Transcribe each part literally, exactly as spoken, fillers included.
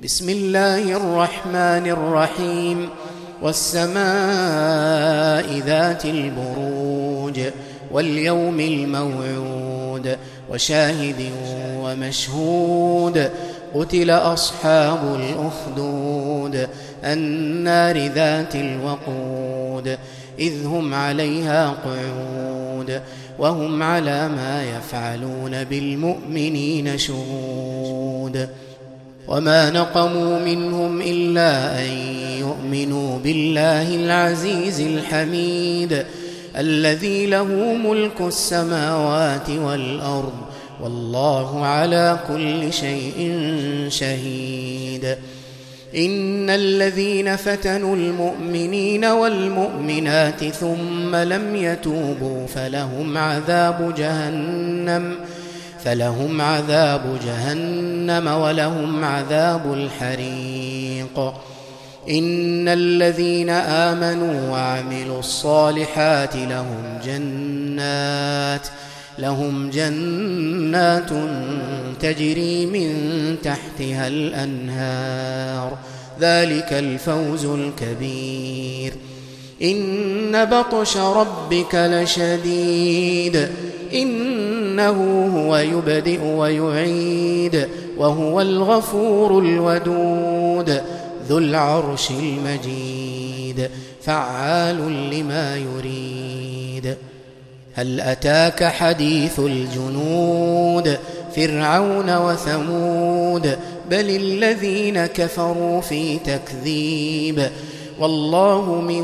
بسم الله الرحمن الرحيم والسماء ذات البروج واليوم الموعود وشاهد ومشهود قتل أصحاب الأخدود النار ذات الوقود إذ هم عليها قعود وهم على ما يفعلون بالمؤمنين شهود وما نقموا منهم إلا أن يؤمنوا بالله العزيز الحميد الذي له ملك السماوات والأرض والله على كل شيء شهيد إن الذين فتنوا المؤمنين والمؤمنات ثم لم يتوبوا فلهم عذاب جهنم فلهم عذاب جهنم ولهم عذاب الحريق إن الذين آمنوا وعملوا الصالحات لهم جنات لهم جنات تجري من تحتها الأنهار ذلك الفوز الكبير إن بطش ربك لشديد إنه هو يبدئ ويعيد وهو الغفور الودود ذو العرش المجيد فعال لما يريد هل أتاك حديث الجنود فرعون وثمود بل الذين كفروا في تكذيب والله من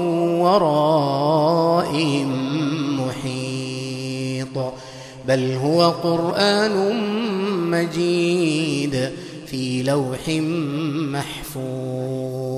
ورائهم محيط بل هو قرآن مجيد في لوح محفوظ.